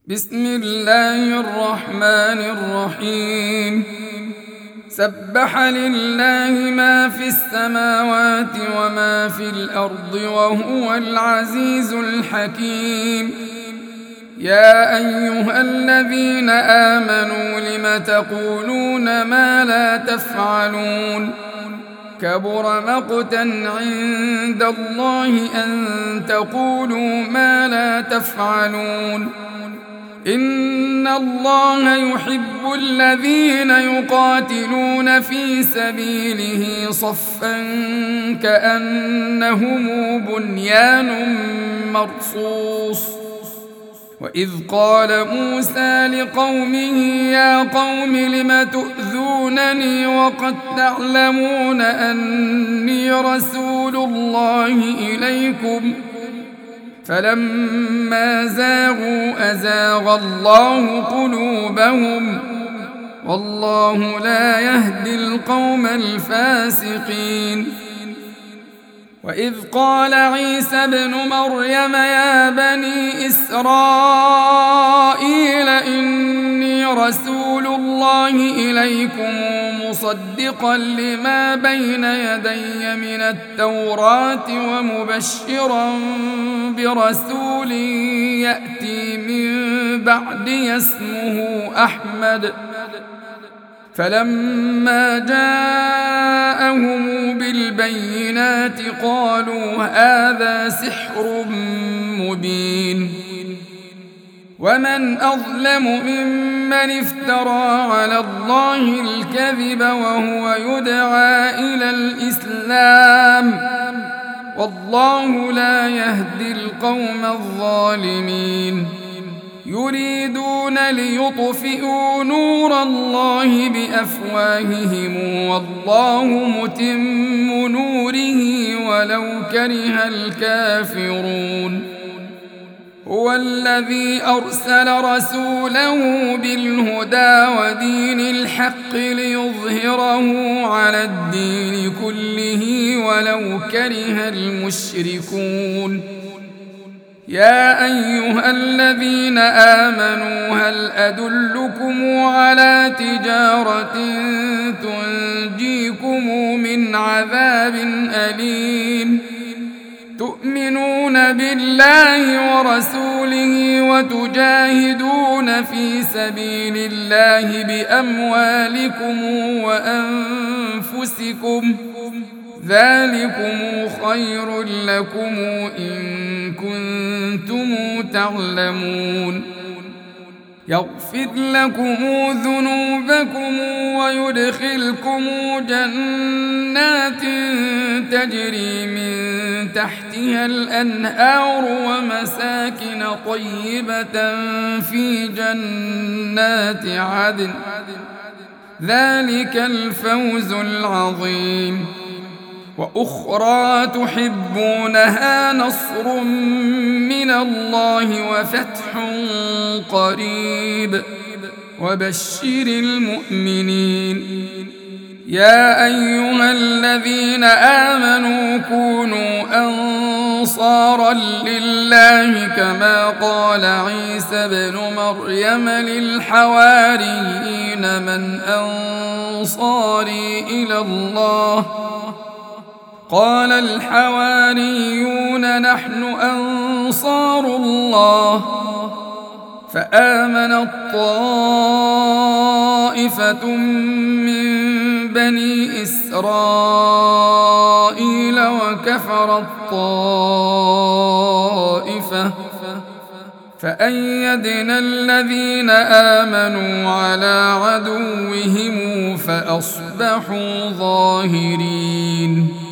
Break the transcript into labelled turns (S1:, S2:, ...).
S1: بسم الله الرحمن الرحيم. سبح لله ما في السماوات وما في الأرض وهو العزيز الحكيم. يا أيها الذين آمنوا لم تقولون ما لا تفعلون؟ كبر مقتا عند الله أن تقولوا ما لا تفعلون. إن الله يحب الذين يقاتلون في سبيله صفا كأنهم بنيان مرصوص. وإذ قال موسى لقومه يا قوم لم تؤذونني وقد تعلمون أني رسول الله إليكم فلما زاغوا أزاغ الله قلوبهم والله لا يهدي القوم الفاسقين. وإذ قال عيسى ابن مريم يا بني إسرائيل إني رسول الله إليكم مصدقا لما بين يدي من التوراة ومبشرا برسول يأتي من بعدي اسمه أحمد. فلما جاءهم بالبينات قالوا هذا سحر مبين. ومن أظلم ممن افترى على الله الكذب وهو يدعى إلى الإسلام والله لا يهدي القوم الظالمين. يريدون ليطفئوا نور الله بأفواههم والله متم نوره ولو كره الكافرون. هو الذي أرسل رسوله بالهدى ودين الحق ليظهره على الدين كله ولو كره المشركون. يا أيها الذين آمنوا هل أدلكم على تجارة تنجيكم من عذاب أليم؟ تؤمنون بالله ورسوله وتجاهدون في سبيل الله بأموالكم وأنفسكم ذلكم خير لكم إن كنتم تعلمون. يغفر لكم ذنوبكم ويدخلكم جنات تجري من تحتها الأنهار ومساكن طيبة في جنات عدن ذلك الفوز العظيم. وأخرى تحبونها نصر من الله وفتح قريب وبشر المؤمنين. يا أيها الذين آمنوا كونوا أنصارا لله كما قال عيسى بن مريم للحواريين من أنصاري إلى الله؟ قال الحواريون نحن أنصار الله. فآمنت طائفة من بني إسرائيل وكفرت طائفة فأيدنا الذين آمنوا على عدوهم فأصبحوا ظاهرين.